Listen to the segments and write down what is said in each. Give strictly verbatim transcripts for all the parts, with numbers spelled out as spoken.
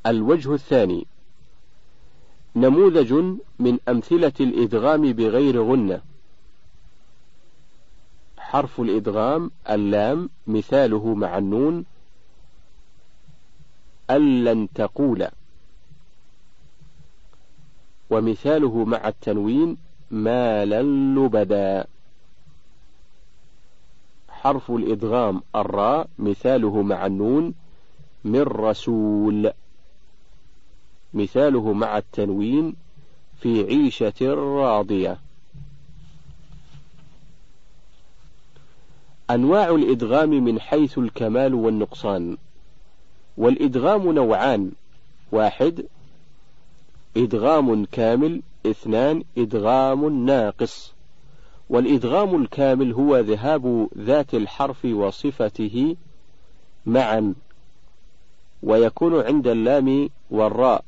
الوجه الثاني: نموذج من أمثلة الإدغام بغير غنة. حرف الإدغام اللام، مثاله مع النون ألن تقول، ومثاله مع التنوين مالا لبدا. حرف الإدغام الراء، مثاله مع النون من رسول، مثاله مع التنوين في عيشة راضية. أنواع الإدغام من حيث الكمال والنقصان. والإدغام نوعان: واحد إدغام كامل، اثنان إدغام ناقص. والإدغام الكامل هو ذهاب ذات الحرف وصفته معا، ويكون عند اللام والراء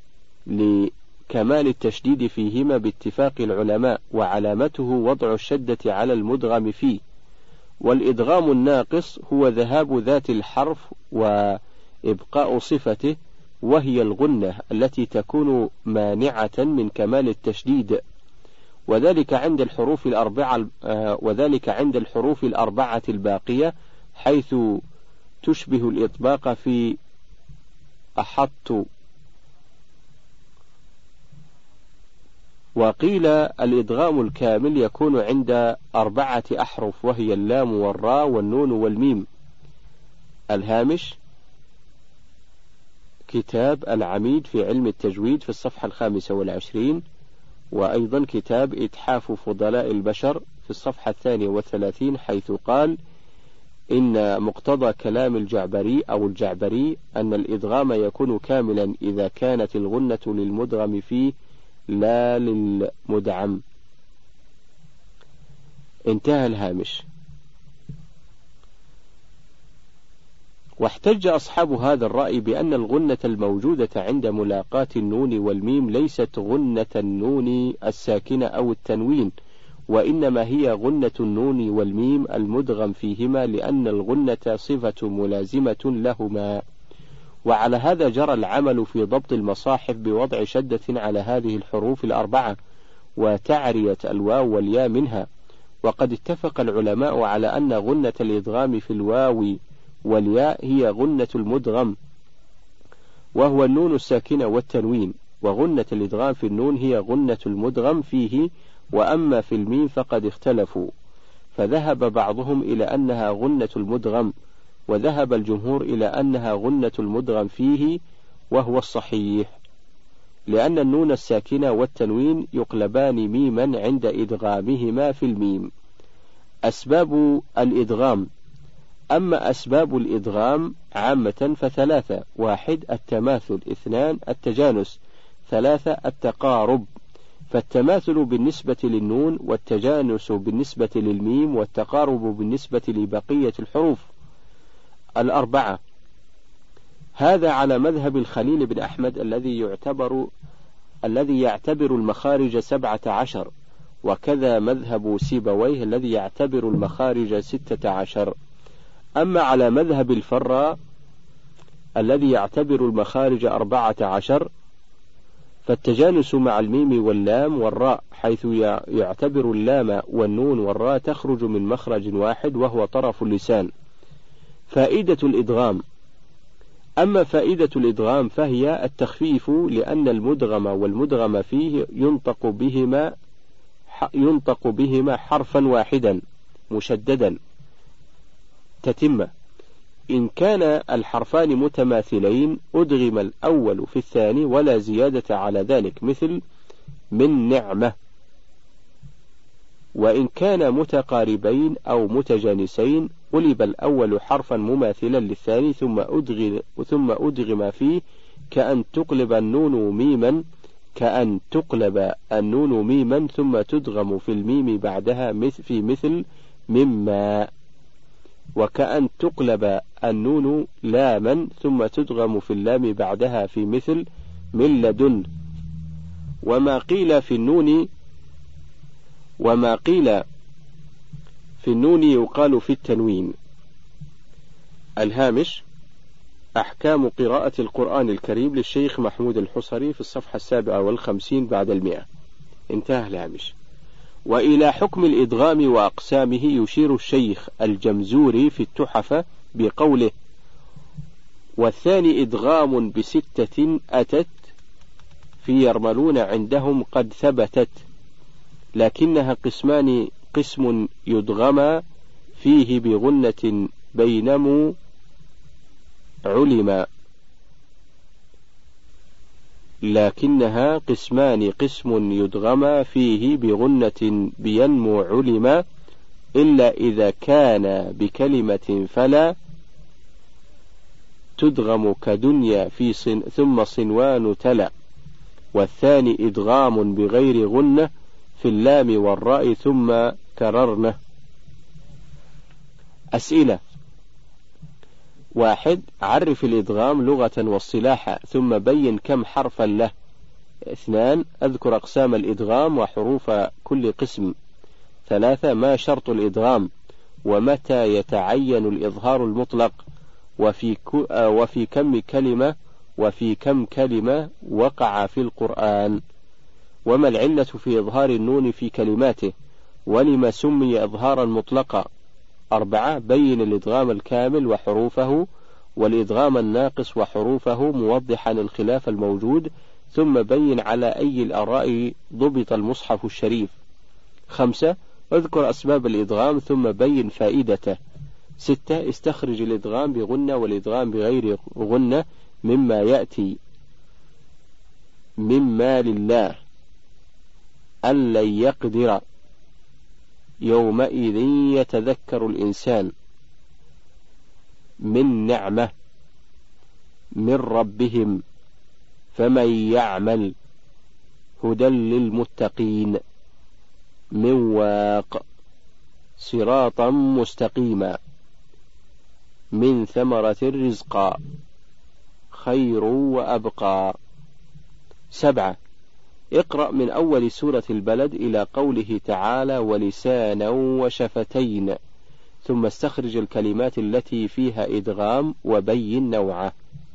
لكمال التشديد فيهما باتفاق العلماء، وعلامته وضع الشدة على المدغم فيه. والإدغام الناقص هو ذهاب ذات الحرف وإبقاء صفته، وهي الغنة التي تكون مانعة من كمال التشديد، وذلك عند الحروف الأربعة وذلك عند الحروف الأربعة الباقية، حيث تشبه الإطباق في أحط. وقيل الإدغام الكامل يكون عند أربعة أحرف، وهي اللام والراء والنون والميم. الهامش: كتاب العميد في علم التجويد في الصفحة الخامسة والعشرين، وأيضا كتاب إتحاف فضلاء البشر في الصفحة الثانية والثلاثين، حيث قال: إن مقتضى كلام الجعبري أو الجعبري أن الإدغام يكون كاملا إذا كانت الغنة للمدغم فيه لا للمدعم. انتهى الهامش. واحتج أصحاب هذا الرأي بأن الغنة الموجودة عند ملاقاة النون والميم ليست غنة النون الساكنة أو التنوين، وإنما هي غنة النون والميم المدغم فيهما، لأن الغنة صفة ملازمة لهما. وعلى هذا جرى العمل في ضبط المصاحف بوضع شدة على هذه الحروف الأربعة، وتعرية الواو والياء منها. وقد اتفق العلماء على أن غنة الإدغام في الواو والياء هي غنة المدغم، وهو النون الساكنة والتنوين، وغنة الإدغام في النون هي غنة المدغم فيه. وأما في الميم فقد اختلفوا، فذهب بعضهم إلى أنها غنة المدغم، وذهب الجمهور إلى أنها غنة المدغم فيه، وهو الصحيح، لأن النون الساكنة والتنوين يقلبان ميما عند إدغامهما في الميم. أسباب الإدغام. أما أسباب الإدغام عامة فثلاثة: واحد التماثل، اثنان التجانس، ثلاثة التقارب. فالتماثل بالنسبة للنون، والتجانس بالنسبة للميم، والتقارب بالنسبة لبقية الحروف الأربعة. هذا على مذهب الخليل بن أحمد الذي يعتبر الذي يعتبر المخارج سبعة عشر، وكذا مذهب سيبويه الذي يعتبر المخارج ستة عشر. أما على مذهب الفراء الذي يعتبر المخارج أربعة عشر، فالتجانس مع الميم واللام والراء، حيث يعتبر اللام والنون والراء تخرج من مخرج واحد وهو طرف اللسان. فائدة الإدغام. أما فائدة الإدغام فهي التخفيف، لأن المدغم والمدغم فيه ينطق بهما ينطق بهما حرفا واحدا مشددا تتمة. إن كان الحرفان متماثلين أدغم الأول في الثاني ولا زيادة على ذلك، مثل من نعمة. وإن كان متقاربين أو متجانسين قلب الأول حرفا مماثلا للثاني ثم أدغم ثم أدغم فيه، كأن تقلب النون ميما كأن تقلب النون ميما ثم تدغم في الميم بعدها مثل في مثل مما، وكأن تقلب النون لاما ثم تدغم في اللام بعدها في مثل من لدن. وما قيل في النون وما قيل في النون يقال في التنوين. الهامش: أحكام قراءة القرآن الكريم للشيخ محمود الحصري في الصفحة السابعة والخمسين بعد المئة. انتهى الهامش. وإلى حكم الإدغام وأقسامه يشير الشيخ الجمزوري في التحفة بقوله: والثاني إدغام بستة أتت في يرملون عندهم قد ثبتت، لكنها قسمان: قسم يدغم فيه بغنة بينم علم لكنها قسمان قسم يدغم فيه بغنة بينمو علم إلا إذا كان بكلمة فلا تدغم كدنيا في صن ثم صنوان تلا. والثاني إدغام بغير غنة في اللام والراء ثم كررنه. أسئلة: واحد. عرف الإدغام لغة واصطلاحا ثم بين كم حرفا له. اثنان. أذكر أقسام الإدغام وحروف كل قسم. ثلاثة. ما شرط الإدغام ومتى يتعين الإظهار المطلق وفي, وفي كم كلمة وفي كم كلمة وقع في القرآن، وما العلة في إظهار النون في كلماته ولما سمي إظهارا مطلقا. أربعة. بين الإدغام الكامل وحروفه والإدغام الناقص وحروفه موضحا الخلاف الموجود، ثم بين على أي الآراء ضبط المصحف الشريف. خمسة. اذكر أسباب الإدغام ثم بين فائدته. ستة. استخرج الإدغام بغنة والإدغام بغير غنة مما يأتي مما لله أن لن يقدر يومئذ يتذكر الإنسان من نعمة من ربهم فمن يعمل هدى للمتقين من واق صراطا مستقيما من ثمرة الرزق خير وأبقى. سبعة. اقرأ من أول سورة البلد إلى قوله تعالى: ولسانا وشفتين، ثم استخرج الكلمات التي فيها إدغام وبين نوعه.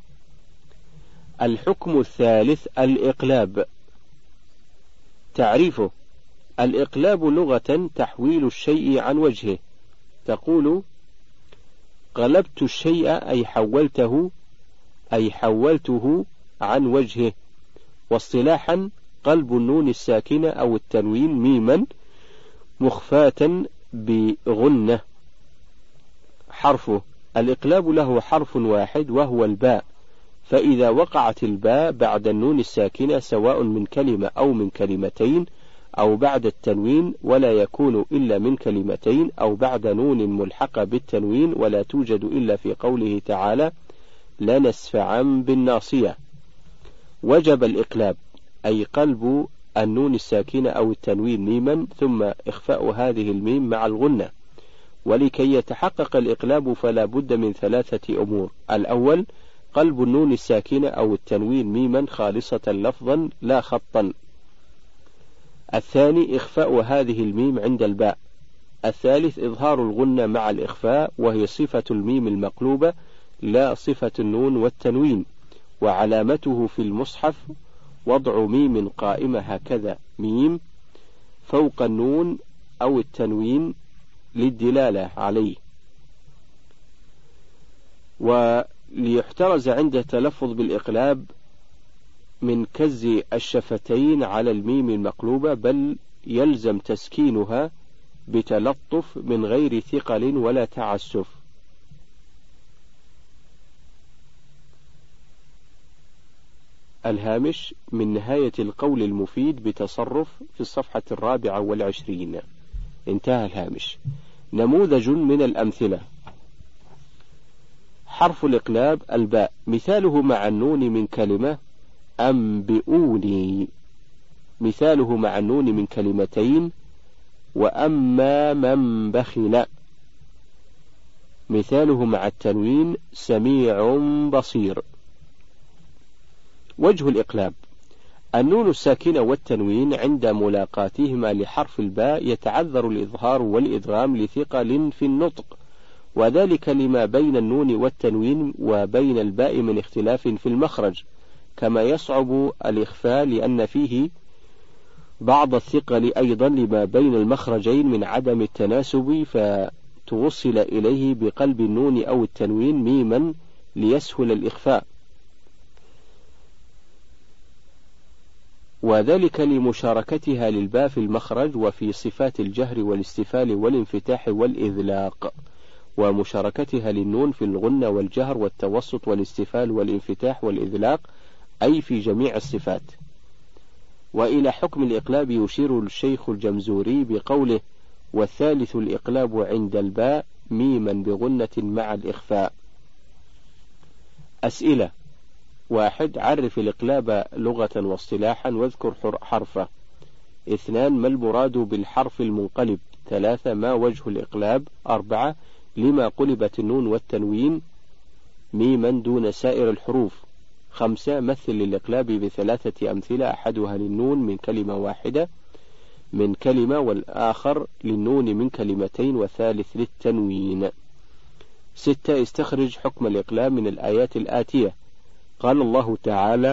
الحكم الثالث الإقلاب. تعريفه: الإقلاب لغة تحويل الشيء عن وجهه. تقول: قلبت الشيء أي حولته أي حولته عن وجهه. واصطلاحا: قلب النون الساكنة أو التنوين ميما مخفاة بغنة. حرفه: الإقلاب له حرف واحد وهو الباء، فإذا وقعت الباء بعد النون الساكنة سواء من كلمة أو من كلمتين أو بعد التنوين ولا يكون إلا من كلمتين أو بعد نون ملحقة بالتنوين ولا توجد إلا في قوله تعالى: لنسفعا بالناصية، وجب الإقلاب أي قلب النون الساكنة أو التنوين ميما ثم إخفاء هذه الميم مع الغنة. ولكي يتحقق الإقلاب فلا بد من ثلاثة أمور: الأول قلب النون الساكنة أو التنوين ميما خالصة لفظا لا خطا. الثاني إخفاء هذه الميم عند الباء. الثالث إظهار الغنة مع الإخفاء وهي صفة الميم المقلوبة لا صفة النون والتنوين. وعلامته في المصحف وضع ميم قائمة هكذا ميم فوق النون أو التنوين للدلالة عليه. وليحترز عند التلفظ بالإقلاب من كز الشفتين على الميم المقلوبة، بل يلزم تسكينها بتلطف من غير ثقل ولا تعسف. الهامش من نهاية القول المفيد بتصرف في الصفحة الرابعة والعشرين. انتهى الهامش. نموذج من الأمثلة: حرف الإقلاب الباء، مثاله مع النون من كلمة أنبئوني، مثاله مع النون من كلمتين وأما من بخل، مثاله مع التنوين سميع بصير. وجه الإقلاب: النون الساكنة والتنوين عند ملاقاتهما لحرف الباء يتعذر الإظهار والإدغام لثقل في النطق، وذلك لما بين النون والتنوين وبين الباء من اختلاف في المخرج، كما يصعب الإخفاء لأن فيه بعض الثقل أيضا لما بين المخرجين من عدم التناسب، فتوصل إليه بقلب النون أو التنوين ميما ليسهل الإخفاء، وذلك لمشاركتها للباء في المخرج وفي صفات الجهر والاستفال والانفتاح والإذلاق، ومشاركتها للنون في الغنة والجهر والتوسط والاستفال والانفتاح والإذلاق، أي في جميع الصفات. وإلى حكم الإقلاب يشير الشيخ الجمزوري بقوله: والثالث الإقلاب عند الباء ميما بغنة مع الإخفاء. أسئلة: واحد، عرف الإقلاب لغة واصطلاحا واذكر حرفه. اثنان، ما المراد بالحرف المنقلب؟ ثلاثة، ما وجه الإقلاب؟ أربعة، لما قلبت النون والتنوين ميما دون سائر الحروف؟ خمسة، مثل الإقلاب بثلاثة أمثلة، أحدها للنون من كلمة واحدة من كلمة، والآخر للنون من كلمتين، والثالث للتنوين. ستة، استخرج حكم الإقلاب من الآيات الآتية. قال الله تعالى: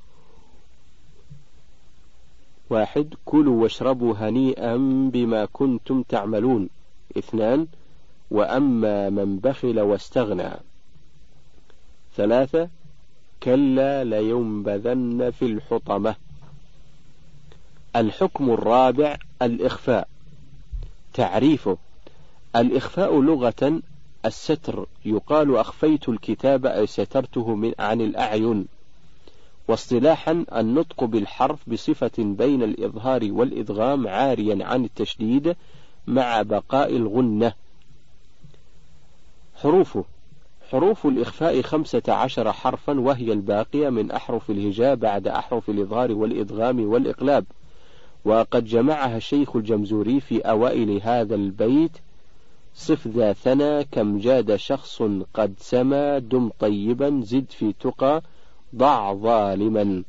واحد، كلوا واشربوا هنيئا بما كنتم تعملون. اثنان، وأما من بخل واستغنى. ثلاثة، كلا لينبذن في الحطمة. الحكم الرابع الإخفاء. تعريفه: الإخفاء لغة الستر، يقال أخفيت الكتاب أي سترته من عن الأعين. واصطلاحا النطق بالحرف بصفة بين الإظهار والإدغام عاريا عن التشديد مع بقاء الغنة. حروفه: حروف الإخفاء خمسة عشر حرفا، وهي الباقية من أحرف الهجاء بعد أحرف الإظهار والإدغام والإقلاب، وقد جمعها الشيخ الجمزوري في أوائل هذا البيت: صف ذا ثنى كم جاد شخص قد سما، دم طيبا زد في تقى ضع ظالما.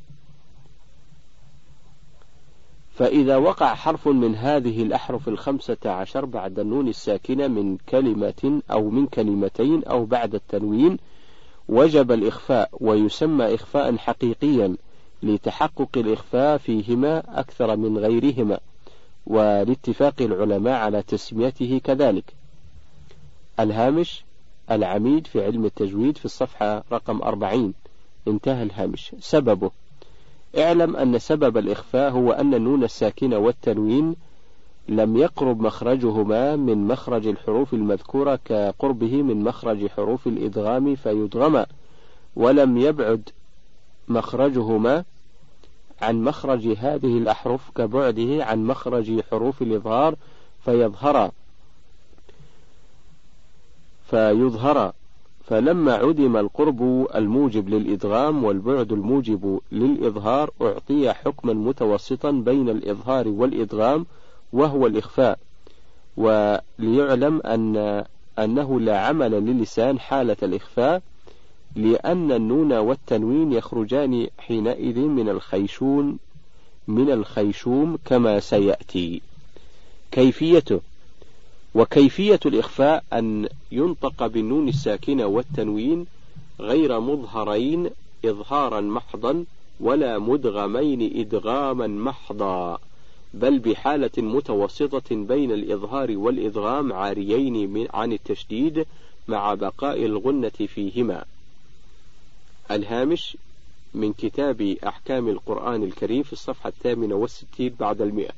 فإذا وقع حرف من هذه الأحرف الخمسة عشر بعد النون الساكنة من كلمة أو من كلمتين أو بعد التنوين وجب الإخفاء، ويسمى إخفاء حقيقيا لتحقق الإخفاء فيهما أكثر من غيرهما، ولاتفاق العلماء على تسميته كذلك. الهامش العميد في علم التجويد في الصفحة رقم أربعين. انتهى الهامش. سببه: اعلم أن سبب الإخفاء هو أن النون الساكنة والتنوين لم يقرب مخرجهما من مخرج الحروف المذكورة كقربه من مخرج حروف الإدغام فيدغما، ولم يبعد مخرجهما عن مخرج هذه الأحرف كبعده عن مخرج حروف الإظهار فيظهر فيظهر فلما عدم القرب الموجب للإدغام والبعد الموجب للإظهار أعطي حكما متوسطا بين الإظهار والإدغام وهو الإخفاء. وليعلم أن أنه لا عمل للسان حالة الإخفاء، لأن النون والتنوين يخرجان حينئذ من الخيشون من الخيشوم كما سيأتي. كيفيته: وكيفية الإخفاء أن ينطق بالنون الساكنة والتنوين غير مظهرين إظهارا محضا ولا مدغمين إدغاما محضا، بل بحالة متوسطة بين الإظهار والإدغام عاريين عن التشديد مع بقاء الغنة فيهما. الهامش من كتاب أحكام القرآن الكريم في الصفحة الثامنة والستين بعد المئة.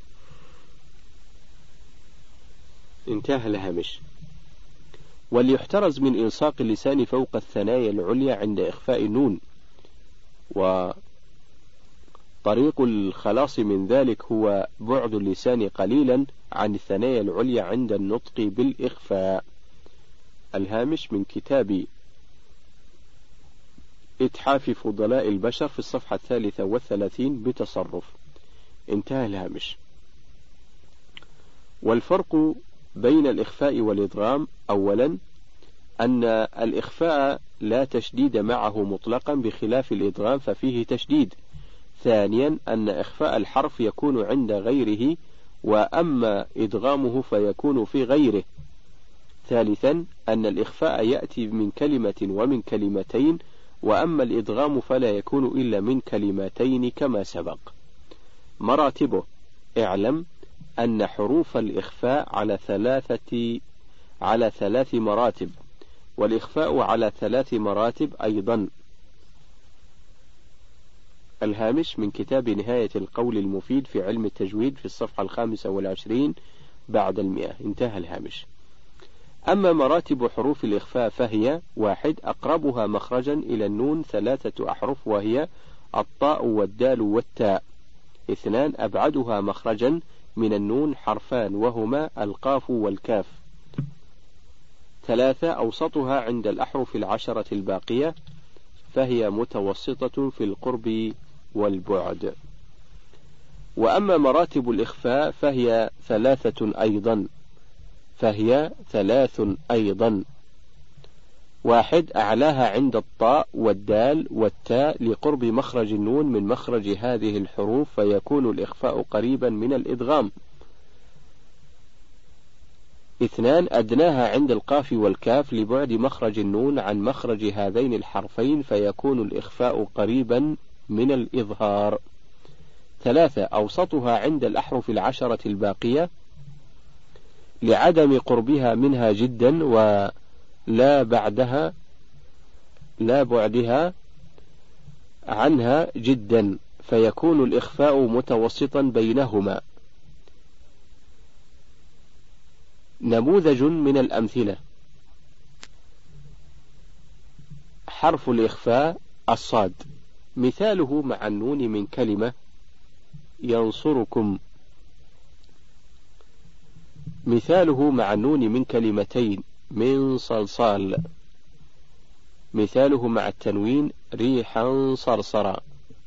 انتهى الهامش. وليحترز من إلصاق اللسان فوق الثنايا العليا عند إخفاء النون، وطريق الخلاص من ذلك هو بعد اللسان قليلا عن الثنايا العليا عند النطق بالإخفاء. الهامش من كتاب إتحاف فضلاء البشر في الصفحة الثالثة والثلاثين بتصرف. انتهى الهامش. والفرق بين الإخفاء والإدغام: أولا أن الإخفاء لا تشديد معه مطلقا بخلاف الإدغام ففيه تشديد. ثانيا أن إخفاء الحرف يكون عند غيره، وأما إدغامه فيكون في غيره. ثالثا أن الإخفاء يأتي من كلمة ومن كلمتين، وأما الإدغام فلا يكون إلا من كلمتين كما سبق. مراتبه: اعلم أن حروف الإخفاء على ثلاثة على ثلاث مراتب، والإخفاء على ثلاث مراتب أيضا. الهامش من كتاب نهاية القول المفيد في علم التجويد في الصفحة الخامسة والعشرين بعد المئة، انتهى الهامش. أما مراتب حروف الإخفاء فهي: واحد، أقربها مخرجا إلى النون ثلاثة أحرف وهي الطاء والدال والتاء. اثنان، أبعدها مخرجا من النون حرفان وهما القاف والكاف. ثلاثة، أوسطها عند الأحرف العشرة الباقية فهي متوسطة في القرب والبعد. وأما مراتب الإخفاء فهي ثلاثة أيضا فهي ثلاث أيضا واحد، أعلاها عند الطاء والدال والتاء لقرب مخرج النون من مخرج هذه الحروف فيكون الإخفاء قريبا من الإدغام. اثنان، أدناها عند القاف والكاف لبعد مخرج النون عن مخرج هذين الحرفين فيكون الإخفاء قريبا من الإظهار. ثلاثة، أوسطها عند الأحرف العشرة الباقية لعدم قربها منها جدا ولا بعدها لا بعدها عنها جدا فيكون الإخفاء متوسطا بينهما. نموذج من الأمثلة: حرف الإخفاء الصاد، مثاله مع النون من كلمة ينصركم، مثاله مع النون من كلمتين من صلصال، مثاله مع التنوين ريحا صرصرا.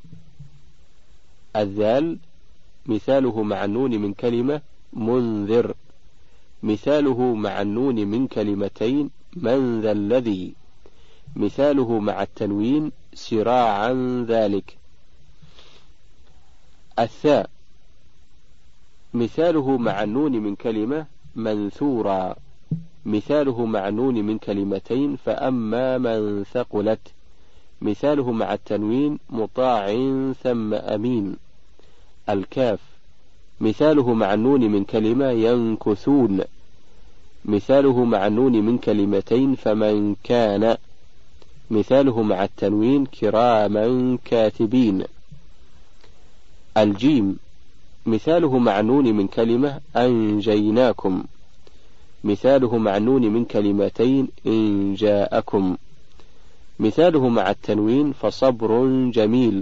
الذال، مثاله مع النون من كلمة منذر، مثاله مع النون من كلمتين من ذا الذي، مثاله مع التنوين سراعا ذلك. الثاء، مثاله مع النون من كلمة منثورا، مثاله مع النون من كلمتين فأما من ثقلت، مثاله مع التنوين مطاع ثم أمين. الكاف، مثاله مع النون من كلمة ينكثون، مثاله مع النون من كلمتين فمن كان، مثاله مع التنوين كراما كاتبين. الجيم، مثاله مع النون من كلمة أنجيناكم، مثاله مع النون من كلمتين إن جاءكم، مثاله مع التنوين فصبر جميل.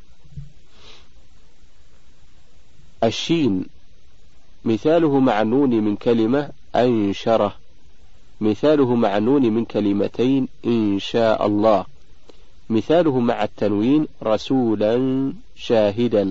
الشين، مثاله مع النون من كلمة أنشره، مثاله مع النون من كلمتين إن شاء الله، مثاله مع التنوين رسولا شاهدا.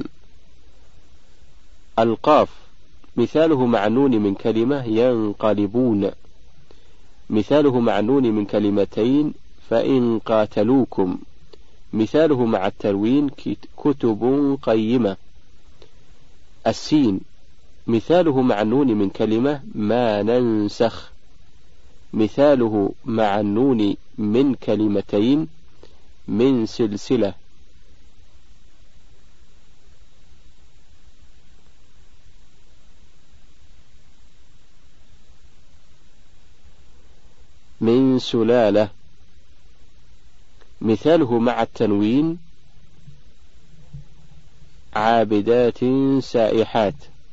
القاف، مثاله مع النون من كلمة ينقلبون، مثاله مع النون من كلمتين فإن قاتلوكم، مثاله مع التنوين كتب قيمة. السين، مثاله مع النون من كلمة ما ننسخ، مثاله مع النون من كلمتين من سلسلة. من سلالة، مثاله مع التنوين عابدات سائحات.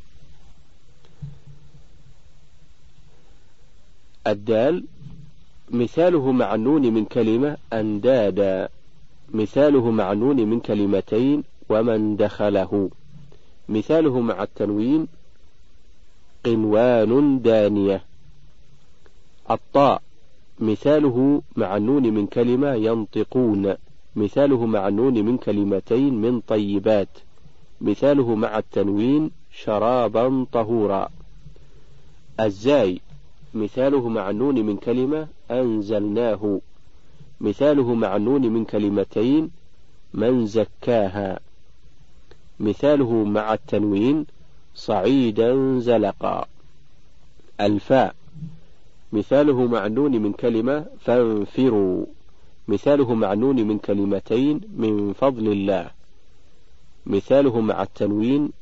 الدال، مثاله مع النون من كلمة أندادا، مثاله مع النون من كلمتين ومن دخله، مثاله مع التنوين قنوان دانية. الطاء، مثاله مع النون من كلمة ينطقون، مثاله مع النون من كلمتين من طيبات، مثاله مع التنوين شرابا طهورا. الزاي، مثاله مع النون من كلمة أنزلناه، مثاله مع النون من كلمتين من زكاها، مثاله مع التنوين صعيدا زلقا. الفاء، مثاله مع النون من كلمة فانفروا، مثاله مع النون من كلمتين من فضل الله، مثاله مع التنوين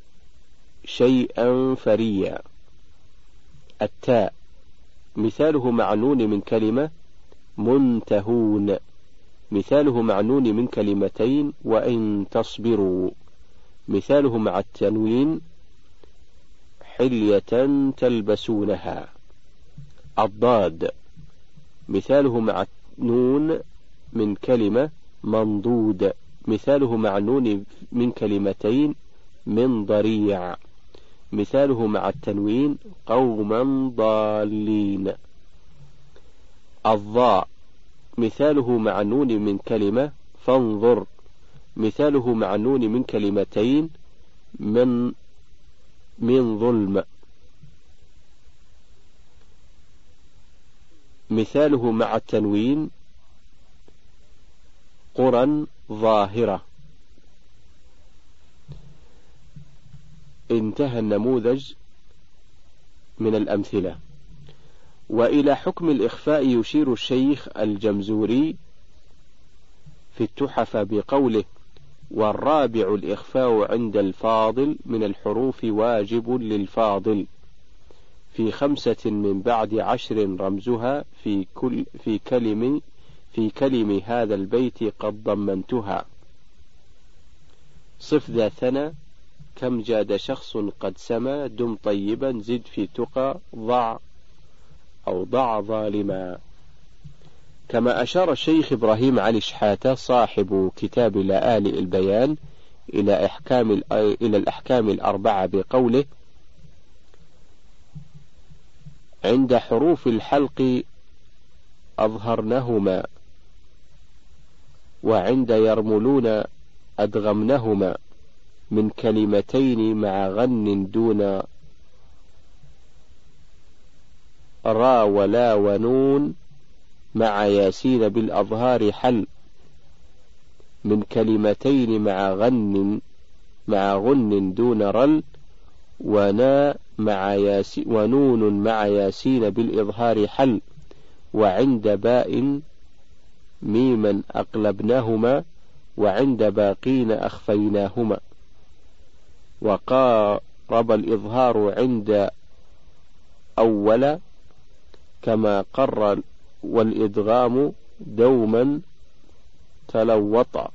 شيئا فريا. التاء مثاله مع النون من كلمة منتهون، مثاله مع النون من كلمتين وإن تصبروا، مثاله مع التنوين حلية تلبسونها. الضاد مثاله مع النون من كلمة منضود، مثاله مع النون من كلمتين من ضريع، مثاله مع التنوين قوما ضالين. الضاء مثاله مع النون من كلمة فانظر، مثاله مع النون من كلمتين من من ظلم، مثاله مع التنوين قرى ظاهرة. انتهى النموذج من الأمثلة. وإلى حكم الإخفاء يشير الشيخ الجمزوري في التحف بقوله: والرابع الإخفاء عند الفاضل من الحروف واجب للفاضل في خمسة من بعد عشر رمزها في كل في كلم في كلم هذا البيت قد ضمنتها. صف ذا ثنى كم جاد شخص قد سما دم طيبا زد في تقى ضع أو ضع ظالما. كما أشار الشيخ إبراهيم علي شحاتة صاحب كتاب لآلئ البيان إلى إحكام إلى الأحكام الأربعة بقوله: عند حروف الحلق أظهرنهما، وعند يرملون أدغمنهما، من كلمتين مع غن دون را ولا ونون مع ياسين بالأظهار حل، من كلمتين مع غن مع غن دون رل ونا مع ياسين ونون مع ياسين بالإظهار حل، وعند باء ميما أقلبناهما، وعند باقين أخفيناهما. وقارب الإظهار عند أول كما قر والإدغام دوما تلوط،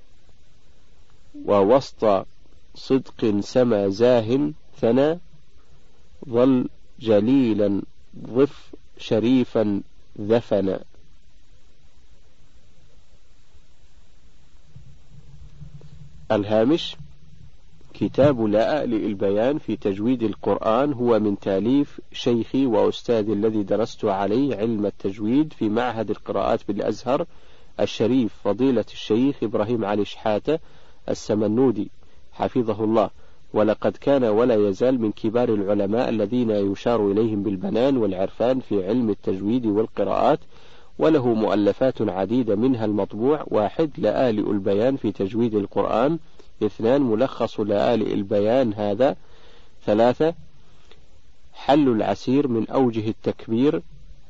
ووسط صدق سما زاه ثنى ظل جليلا ضف شريفا ذفنا. الهامش: كتاب لآلئ البيان في تجويد القرآن هو من تاليف شيخي وأستاذي الذي درست عليه علم التجويد في معهد القراءات بالأزهر الشريف فضيلة الشيخ إبراهيم علي شحاتة السمنودي حفظه الله، ولقد كان ولا يزال من كبار العلماء الذين يشار إليهم بالبنان والعرفان في علم التجويد والقراءات، وله مؤلفات عديدة منها المطبوع: واحد لآلئ البيان في تجويد القرآن، اثنان ملخص لآلئ البيان هذا، ثلاثة حل العسير من أوجه التكبير،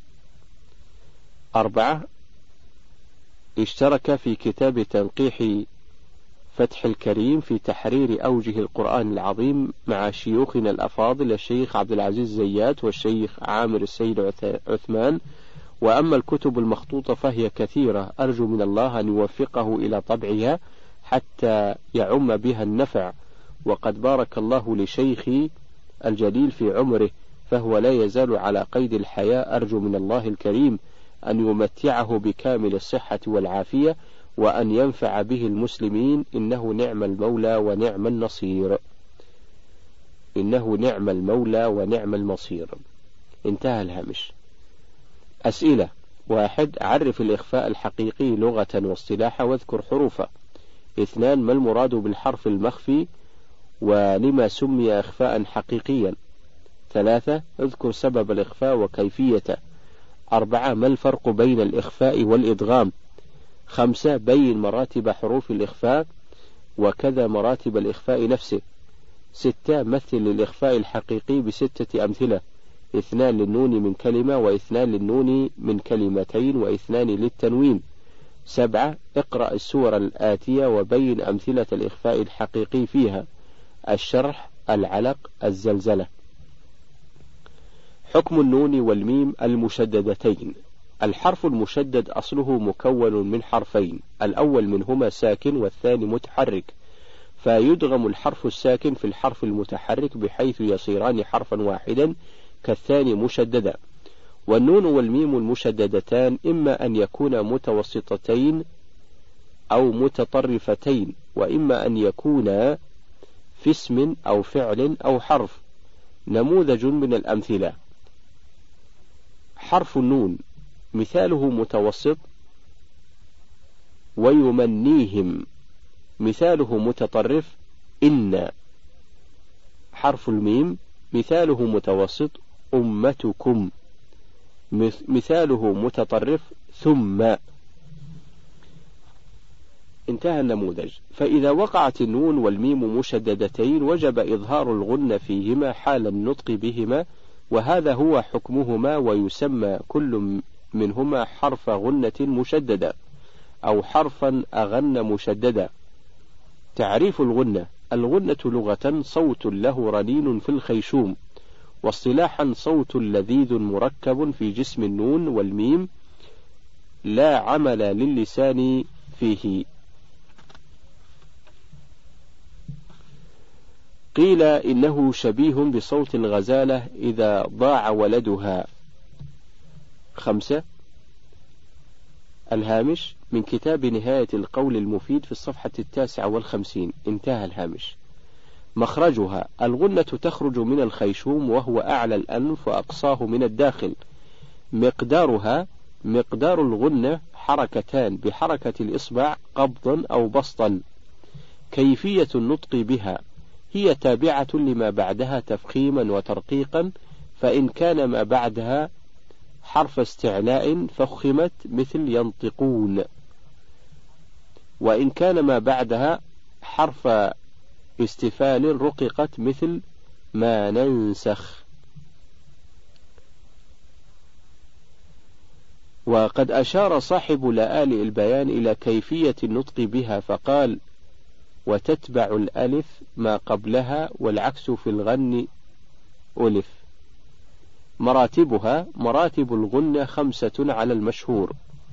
أربعة اشترك في كتاب تنقيح فتح الكريم في تحرير أوجه القرآن العظيم مع شيوخنا الأفاضل الشيخ عبد العزيز زيات والشيخ عامر السيد عثمان. وأما الكتب المخطوطة فهي كثيرة، أرجو من الله أن يوفقه إلى طبعها حتى يعم بها النفع، وقد بارك الله لشيخي الجليل في عمره فهو لا يزال على قيد الحياة، أرجو من الله الكريم أن يمتعه بكامل الصحة والعافية وأن ينفع به المسلمين، إنه نعم المولى ونعم النصير، إنه نعم المولى ونعم المصير. انتهى الهامش. أسئلة: واحد عرف الإخفاء الحقيقي لغة واصطلاحا واذكر حروفه. اثنان ما المراد بالحرف المخفي ولما سمي إخفاء حقيقيا. ثلاثة اذكر سبب الإخفاء وكيفيته. أربعة ما الفرق بين الإخفاء والإدغام. خمسة بين مراتب حروف الإخفاء وكذا مراتب الإخفاء نفسه. ستة مثل الإخفاء الحقيقي بستة أمثلة. اثنان للنون من كلمة واثنان للنون من كلمتين واثنان للتنوين. سبعة اقرأ السور الآتية وبين أمثلة الإخفاء الحقيقي فيها: الشرح، العلق، الزلزلة. حكم النون والميم المشددتين. الحرف المشدد أصله مكون من حرفين، الأول منهما ساكن والثاني متحرك، فيدغم الحرف الساكن في الحرف المتحرك بحيث يصيران حرفا واحدا كالثاني مشددا. والنون والميم المشددتان إما أن يكونا متوسطتين أو متطرفتين، وإما أن يكونا في اسم أو فعل أو حرف. نموذج من الأمثلة: حرف النون مثاله متوسط، ويمنيهم مثاله متطرف، إن. حرف الميم مثاله متوسط، أمتكم مثاله متطرف، ثم. انتهى النموذج. فإذا وقعت النون والميم مشددتين وجب إظهار الغنة فيهما حال النطق بهما، وهذا هو حكمهما، ويسمى كل منهما حرف غنة مشددة أو حرفا أغن مشددا. تعريف الغنة: الغنة لغة صوت له رنين في الخيشوم، واصطلاحا صوت لذيذ مركب في جسم النون والميم لا عمل للسان فيه. قيل إنه شبيه بصوت الغزالة إذا ضاع ولدها. خمسة. الهامش من كتاب نهاية القول المفيد في الصفحة التاسعة والخمسين. انتهى الهامش. مخرجها: الغنة تخرج من الخيشوم وهو أعلى الأنف وأقصاه من الداخل. مقدارها: مقدار الغنة حركتان بحركة الإصبع قبضا أو بسطا. كيفية النطق بها: هي تابعة لما بعدها تفخيما وترقيقا، فإن كان ما بعدها حرف استعلاء فخمت مثل ينطقون، وإن كان ما بعدها حرف استفال رققت مثل ما ننسخ. وقد أشار صاحب لآلئ البيان إلى كيفية النطق بها فقال: وتتبع الألف ما قبلها والعكس في الغن ألف. مراتبها: مراتب الغنة خمسة على المشهور.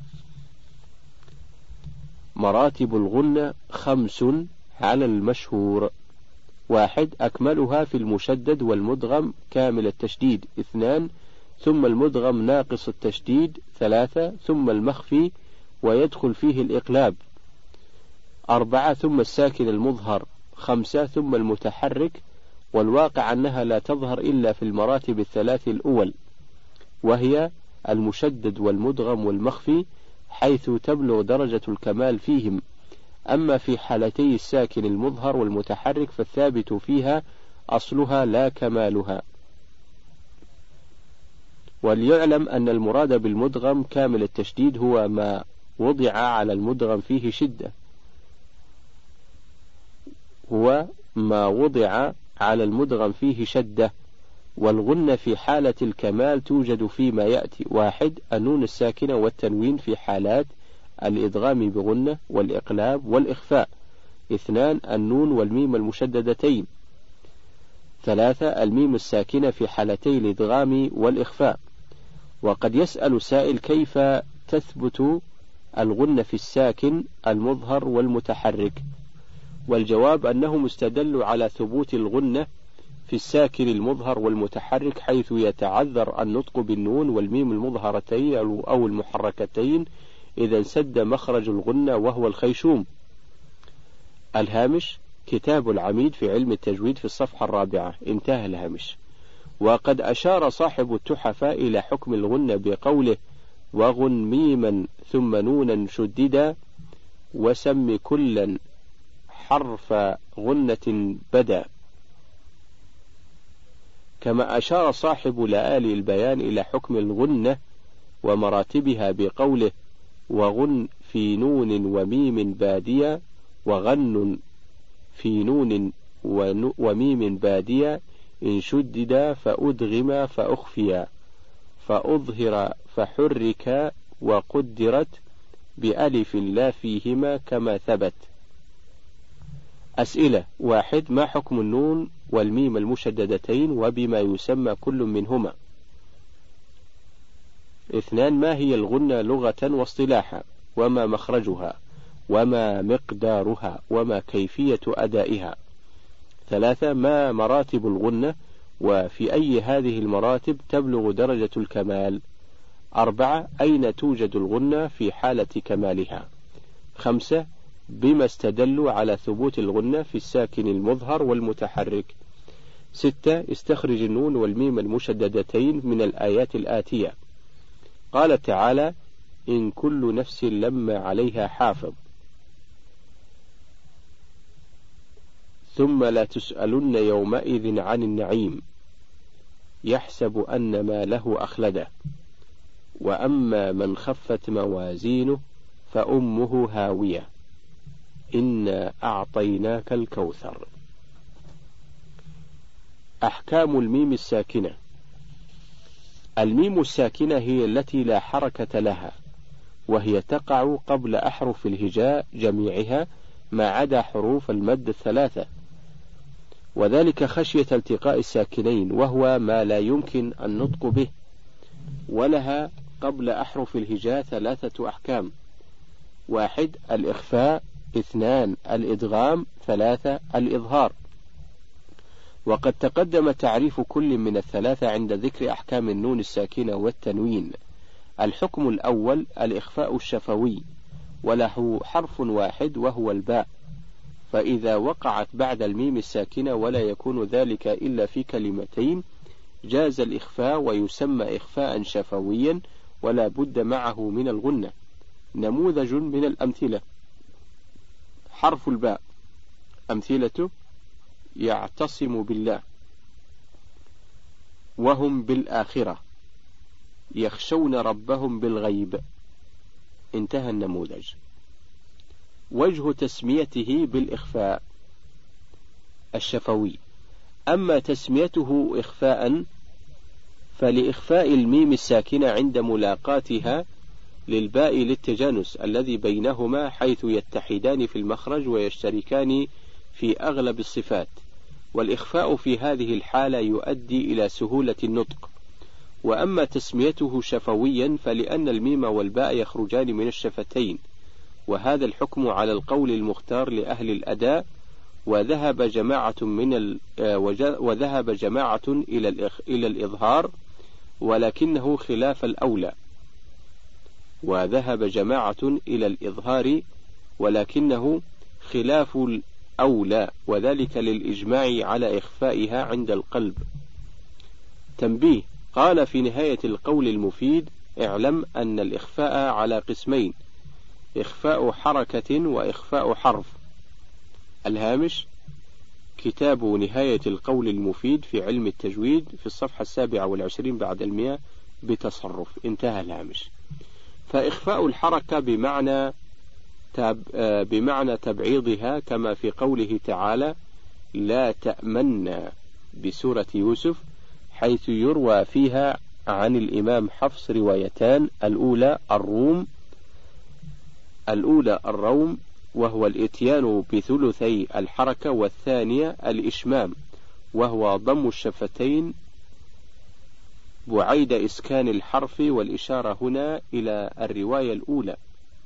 مراتب الغنة خمس على المشهور: واحد أكملها في المشدد والمدغم كامل التشديد. اثنان ثم المدغم ناقص التشديد. ثلاثة ثم المخفي ويدخل فيه الإقلاب. أربعة ثم الساكن المظهر. خمسة ثم المتحرك، والواقع أنها لا تظهر إلا في المراتب الثلاث الأول، وهي المشدد والمدغم والمخفي، حيث تبلغ درجة الكمال فيهم. أما في حالتي الساكن المظهر والمتحرك فالثابت فيها أصلها لا كمالها. وليعلم أن المراد بالمدغم كامل التشديد هو ما وضع على المدغم فيه شدة، هو ما وضع على المدغم فيه شدة. والغنة في حالة الكمال توجد فيما يأتي: واحد النون الساكنة والتنوين في حالات الإدغام بغنة والإقلاب والإخفاء. اثنان النون والميم المشددتين. ثلاثة الميم الساكنة في حالتي الإدغام والإخفاء. وقد يسأل سائل: كيف تثبت الغنة في الساكن المظهر والمتحرك؟ والجواب أنه مستدل على ثبوت الغنة في الساكن المظهر والمتحرك، حيث يتعذر النطق بالنون والميم المظهرتين أو المحركتين إذا انسد مخرج الغنة وهو الخيشوم. الهامش كتاب العميد في علم التجويد في الصفحة الرابعة. انتهى الهامش. وقد أشار صاحب التحفة إلى حكم الغنة بقوله: وغن ميما ثم نونا شددا وسم كلا حرف غنة بدا. كما أشار صاحب لآلئ البيان إلى حكم الغنة ومراتبها بقوله: وغن في نون وميم بادية وغن في نون وميم بادية إن شدد فأدغم فأخفي فأظهر فحرك وقدرت بألف لا فيهما كما ثبت. أسئلة: واحد، ما حكم النون والميم المشددتين وبما يسمى كل منهما؟ اثنان، ما هي الغنة لغة واصطلاحا، وما مخرجها، وما مقدارها، وما كيفية أدائها؟ ثلاثة، ما مراتب الغنة، وفي أي هذه المراتب تبلغ درجة الكمال؟ أربعة، أين توجد الغنة في حالة كمالها؟ خمسة، بما استدلوا على ثبوت الغنة في الساكن المظهر والمتحرك؟ ستة، استخرج النون والميم المشددتين من الآيات الآتية. قال تعالى: إن كل نفس لما عليها حافظ، ثم لا تسألن يومئذ عن النعيم، يحسب أن ما له أخلده، وأما من خفت موازينه فأمه هاوية، إنا أعطيناك الكوثر. أحكام الميم الساكنة. الميم الساكنة هي التي لا حركة لها، وهي تقع قبل أحرف الهجاء جميعها ما عدا حروف المد الثلاثة، وذلك خشية التقاء الساكنين، وهو ما لا يمكن النطق به. ولها قبل أحرف الهجاء ثلاثة أحكام: واحد، الإخفاء، اثنان، الإدغام، ثلاثة، الإظهار. وقد تقدم تعريف كل من الثلاثة عند ذكر أحكام النون الساكنة والتنوين. الحكم الأول الإخفاء الشفوي، وله حرف واحد وهو الباء، فإذا وقعت بعد الميم الساكنة ولا يكون ذلك إلا في كلمتين جاز الإخفاء ويسمى إخفاء شفويا ولا بد معه من الغنة. نموذج من الأمثلة: حرف الباء، أمثلته: يعتصم بالله، وهم بالآخرة، يخشون ربهم بالغيب. انتهى النموذج. وجه تسميته بالإخفاء الشفوي. أما تسميته إخفاء فلإخفاء الميم الساكنة عند ملاقاتها للباء للتجانس الذي بينهما، حيث يتحدان في المخرج ويشتركان في أغلب الصفات، والإخفاء في هذه الحالة يؤدي إلى سهولة النطق. وأما تسميته شفويا فلأن الميم والباء يخرجان من الشفتين، وهذا الحكم على القول المختار لأهل الأداء، وذهب جماعة من ال... وذهب جماعة إلى الإخ... إلى الإظهار ولكنه خلاف الأولى وذهب جماعة إلى الإظهار ولكنه خلاف الأولى وذلك للإجماع على إخفائها عند القلب. تنبيه: قال في نهاية القول المفيد: اعلم أن الإخفاء على قسمين: إخفاء حركة وإخفاء حرف. الهامش: كتاب نهاية القول المفيد في علم التجويد في الصفحة السابعة والعشرين بعد المئة بتصرف. انتهى الهامش. فإخفاء الحركة بمعنى تب بمعنى تبعيضها، كما في قوله تعالى: لا تأمنا بسورة يوسف، حيث يروى فيها عن الإمام حفص روايتان: الأولى الروم الأولى الروم وهو الإتيان بثلثي الحركة، والثانية الإشمام وهو ضم الشفتين بعيد إسكان الحرف، والإشارة هنا إلى الرواية الأولى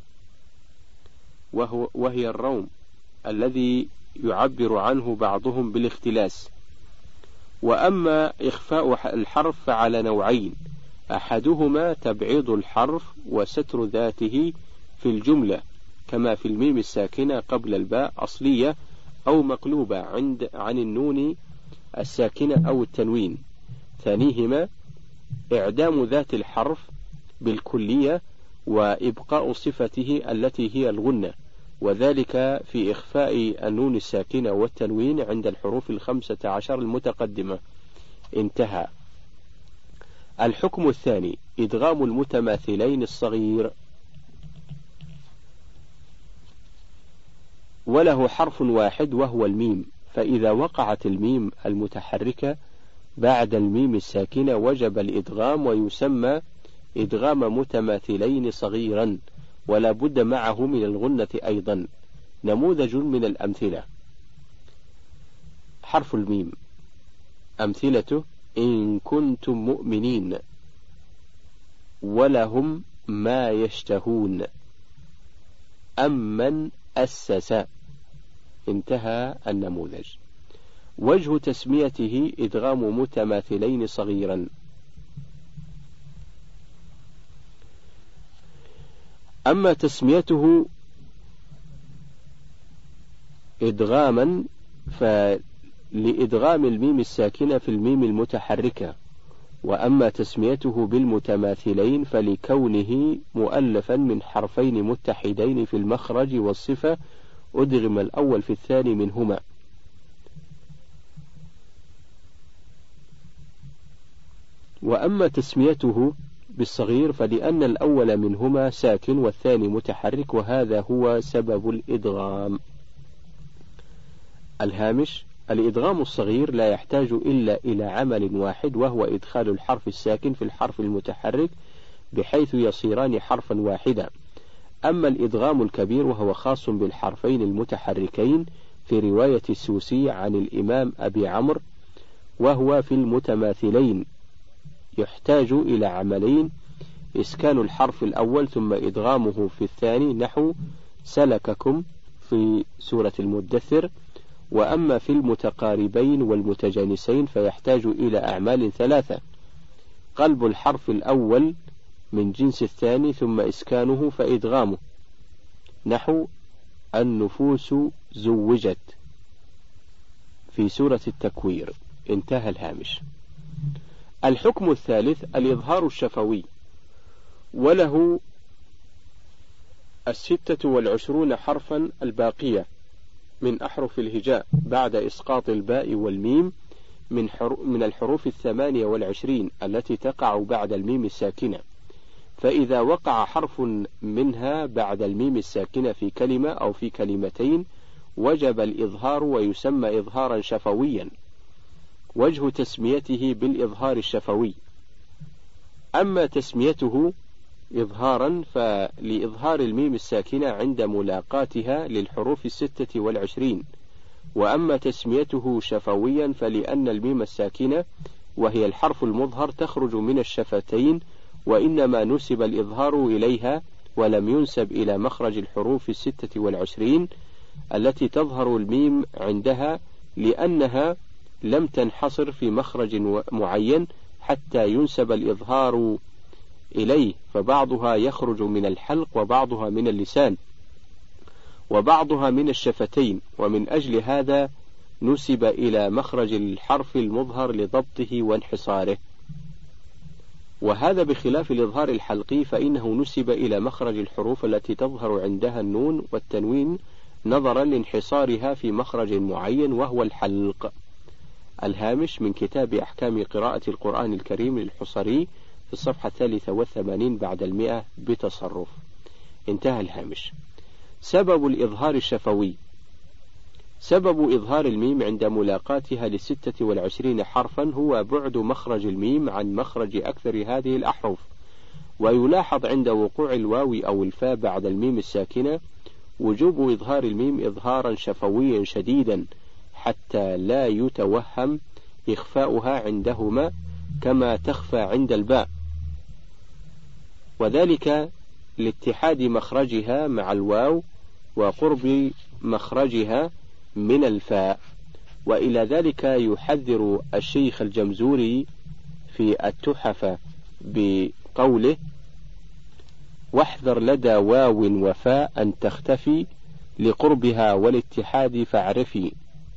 وهو وهي الروم الذي يعبر عنه بعضهم بالاختلاس. وأما إخفاء الحرف فعلى نوعين: أحدهما تبعيض الحرف وستر ذاته في الجملة، كما في الميم الساكنة قبل الباء أصلية أو مقلوبة عند عن النون الساكنة أو التنوين. ثانيهما إعدام ذات الحرف بالكلية وإبقاء صفته التي هي الغنة، وذلك في إخفاء النون الساكنة والتنوين عند الحروف الخمسة عشر المتقدمة. انتهى. الحكم الثاني: إدغام المتماثلين الصغير، وله حرف واحد وهو الميم، فإذا وقعت الميم المتحركة بعد الميم الساكنة وجب الإدغام، ويسمى إدغام متماثلين صغيرا، ولا بد معه من الغنة أيضا. نموذج من الأمثلة: حرف الميم، أمثلته: إن كنتم مؤمنين، ولهم ما يشتهون، أمن أسس. انتهى النموذج. وجه تسميته إدغام متماثلين صغيرا. أما تسميته إدغاما فلإدغام الميم الساكنة في الميم المتحركة، وأما تسميته بالمتماثلين فلكونه مؤلفا من حرفين متحدين في المخرج والصفة، أدغم الأول في الثاني منهما. وأما تسميته بالصغير فلأن الأول منهما ساكن والثاني متحرك، وهذا هو سبب الإدغام. الهامش: الإدغام الصغير لا يحتاج إلا إلى عمل واحد، وهو إدخال الحرف الساكن في الحرف المتحرك بحيث يصيران حرفا واحدا. أما الإدغام الكبير وهو خاص بالحرفين المتحركين في رواية السوسي عن الإمام أبي عمرو، وهو في المتماثلين يحتاج إلى عملين: إسكان الحرف الأول ثم إدغامه في الثاني، نحو سلككم في سورة المدثر. وأما في المتقاربين والمتجانسين فيحتاج إلى أعمال ثلاثة: قلب الحرف الأول من جنس الثاني ثم إسكانه فإدغامه، نحو النفوس زوجت في سورة التكوير. انتهى الهامش. الحكم الثالث الإظهار الشفوي، وله الستة والعشرون حرفا الباقية من أحرف الهجاء بعد إسقاط الباء والميم من, من الحروف الثمانية والعشرين التي تقع بعد الميم الساكنة. فإذا وقع حرف منها بعد الميم الساكنة في كلمة أو في كلمتين وجب الإظهار، ويسمى إظهارا شفويا. وجه تسميته بالإظهار الشفوي. أما تسميته إظهارا فلإظهار الميم الساكنة عند ملاقاتها للحروف الستة والعشرين. وأما تسميته شفويا فلأن الميم الساكنة وهي الحرف المظهر تخرج من الشفتين، وإنما نسب الإظهار إليها ولم ينسب إلى مخرج الحروف الستة والعشرين التي تظهر الميم عندها، لأنها لم تنحصر في مخرج معين حتى ينسب الإظهار إليه، فبعضها يخرج من الحلق وبعضها من اللسان وبعضها من الشفتين، ومن أجل هذا نسب إلى مخرج الحرف المظهر لضبطه وانحصاره. وهذا بخلاف الإظهار الحلقي فإنه نسب إلى مخرج الحروف التي تظهر عندها النون والتنوين نظرا لانحصارها في مخرج معين وهو الحلق. الهامش من كتاب أحكام قراءة القرآن الكريم للحصري في الصفحة الثالثة والثمانين بعد المئة بتصرف. انتهى الهامش. سبب الإظهار الشفوي. سبب إظهار الميم عند ملاقاتها للستة والعشرين حرفا هو بعد مخرج الميم عن مخرج أكثر هذه الأحرف، ويلاحظ عند وقوع الواو أو الفاء بعد الميم الساكنة وجوب إظهار الميم إظهارا شفويا شديدا حتى لا يتوهم إخفاؤها عندهما كما تخفى عند الباء، وذلك لاتحاد مخرجها مع الواو وقرب مخرجها من الفاء. وإلى ذلك يحذر الشيخ الجمزوري في التحف بقوله: واحذر لدى واو وفاء أن تختفي لقربها والاتحاد فاعرفي.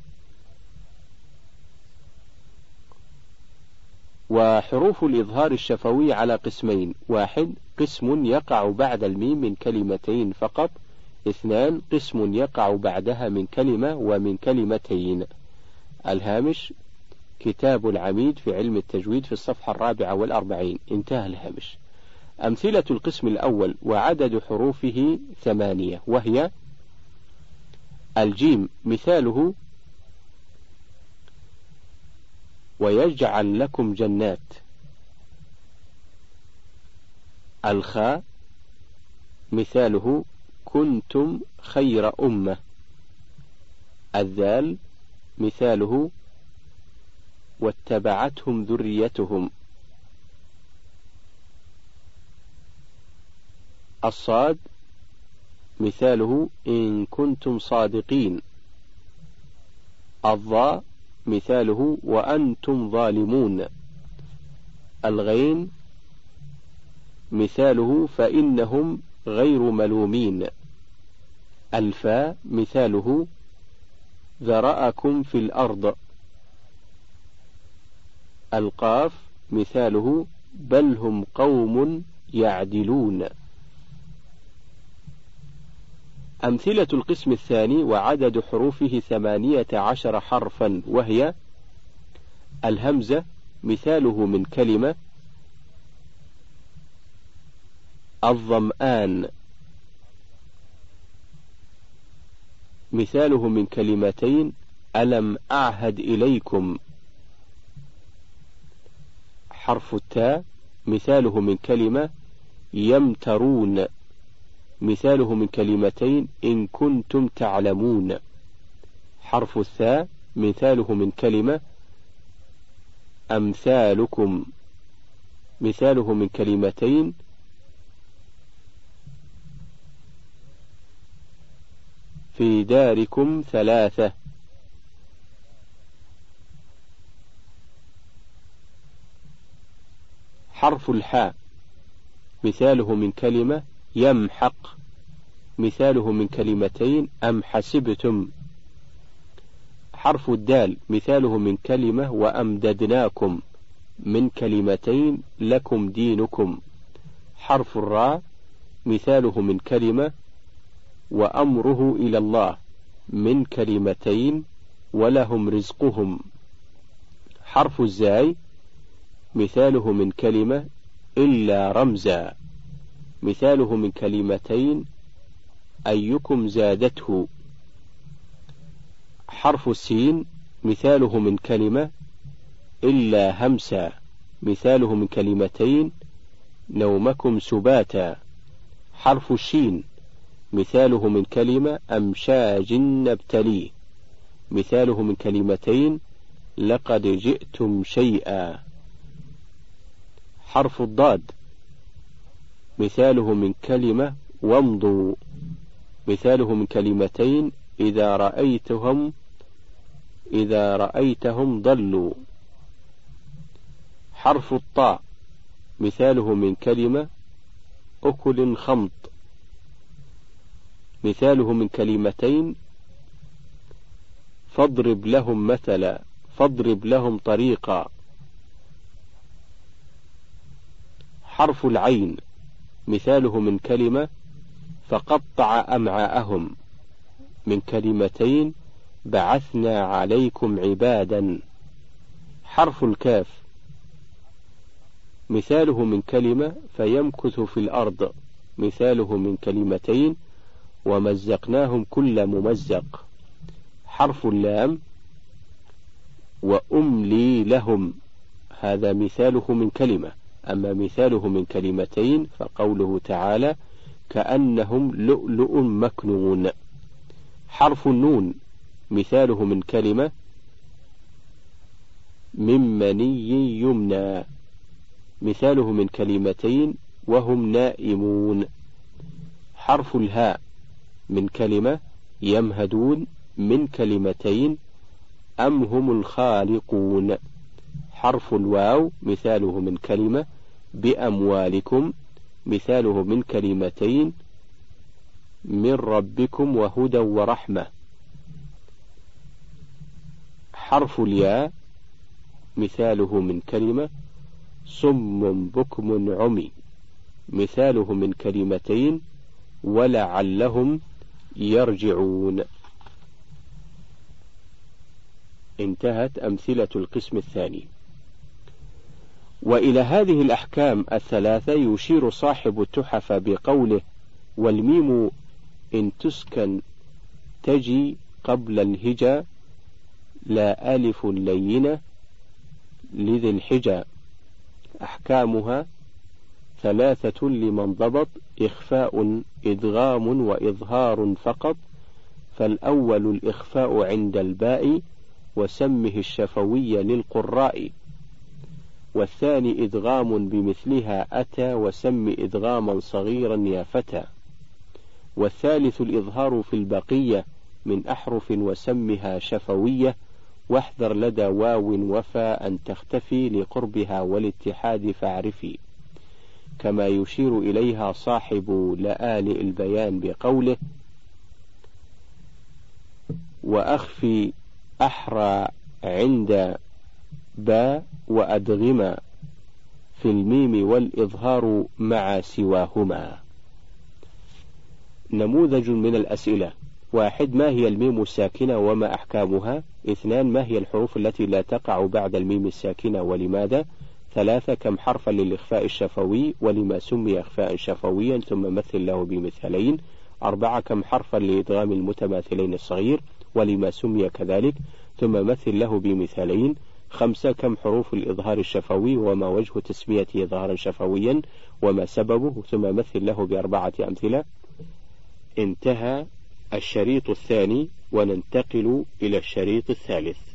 وحروف الإظهار الشفوي على قسمين: واحد قسم يقع بعد الميم من كلمتين فقط، اثنان قسم يقع بعدها من كلمة ومن كلمتين. الهامش كتاب العميد في علم التجويد في الصفحة الرابعة والأربعين. انتهى الهامش. أمثلة القسم الأول: وعدد حروفه ثمانية، وهي: الجيم مثاله ويجعل لكم جنات. الخاء مثاله كنتم خير أمة. الذال مثاله واتبعتهم ذريتهم. الصاد مثاله إن كنتم صادقين. الضاء مثاله وأنتم ظالمون. الغين مثاله فإنهم غير ملومين. الفاء مثاله ذرأكم في الأرض. القاف مثاله بل هم قوم يعدلون. أمثلة القسم الثاني وعدد حروفه ثمانية عشر حرفا، وهي: الهمزة مثاله من كلمة الظمآن، مثاله من كلمتين ألم أعهد إليكم. حرف التاء مثاله من كلمة يمترون، مثاله من كلمتين إن كنتم تعلمون. حرف الثاء مثاله من كلمة أمثالكم، مثاله من كلمتين في داركم ثلاثة. حرف الحاء مثاله من كلمة يمحق، مثاله من كلمتين أم حسبتم. حرف الدال مثاله من كلمة وأمددناكم، من كلمتين لكم دينكم. حرف الراء مثاله من كلمة وأمره إلى الله، من كلمتين ولهم رزقهم. حرف الزاي مثاله من كلمة إلا رمزا، مثاله من كلمتين أيكم زادته. حرف السين مثاله من كلمة إلا همسا، مثاله من كلمتين نومكم سباتا. حرف الشين مثاله من كلمة أمشاج نبتليه، مثاله من كلمتين لقد جئتم شيئا. حرف الضاد مثاله من كلمة وامضوا، مثاله من كلمتين إذا رأيتهم إذا رأيتهم ضلوا. حرف الطاء مثاله من كلمة أكل خمط، مثاله من كلمتين فاضرب لهم مثلا، فاضرب لهم طريقا. حرف العين مثاله من كلمة فقطع أمعاءهم، من كلمتين بعثنا عليكم عبادا. حرف الكاف مثاله من كلمة فيمكث في الأرض، مثاله من كلمتين ومزقناهم كل ممزق. حرف اللام وأملي لهم، هذا مثاله من كلمة، أما مثاله من كلمتين فقوله تعالى كأنهم لؤلؤ مكنون. حرف النون مثاله من كلمة من مني يمنى، مثاله من كلمتين وهم نائمون. حرف الهاء من كلمة يمهدون، من كلمتين أم هم الخالقون. حرف الواو مثاله من كلمة بأموالكم، مثاله من كلمتين من ربكم وهدى ورحمة. حرف الياء مثاله من كلمة صم بكم عمي، مثاله من كلمتين ولعلهم يرجعون. انتهت أمثلة القسم الثاني. وإلى هذه الأحكام الثلاثة يشير صاحب التحف بقوله والميم إن تسكن تجي قبل الهجا لا ألف لينة لذي الحجى. أحكامها ثلاثة لمن ضبط: إخفاء، إدغام، وإظهار فقط. فالأول الإخفاء عند الباء، وسمه الشفوي للقراء. والثاني إدغام بمثلها أتى، وسم إدغاما صغيرا يا فتى. والثالث الإظهار في البقية من أحرف، وسمها شفوية. واحذر لدى واو وفا أن تختفي لقربها والاتحاد فاعرفي، كما يشير إليها صاحب لآلئ البيان بقوله: وأخفي أحرى عند با، وأدغما في الميم والإظهار مع سواهما. نموذج من الأسئلة: واحد، ما هي الميم الساكنة وما أحكامها؟ اثنان، ما هي الحروف التي لا تقع بعد الميم الساكنة ولماذا؟ ثلاثة، كم حرفا للإخفاء الشفوي ولما سمي إخفاء شفويا ثم مثل له بمثالين؟ أربعة، كم حرفا لإدغام المتماثلين الصغير ولما سمي كذلك ثم مثل له بمثالين؟ خمسة، كم حروف الإظهار الشفوي وما وجه تسميته إظهارا شفويا وما سببه ثم مثل له بأربعة أمثلة. انتهى الشريط الثاني، وننتقل إلى الشريط الثالث.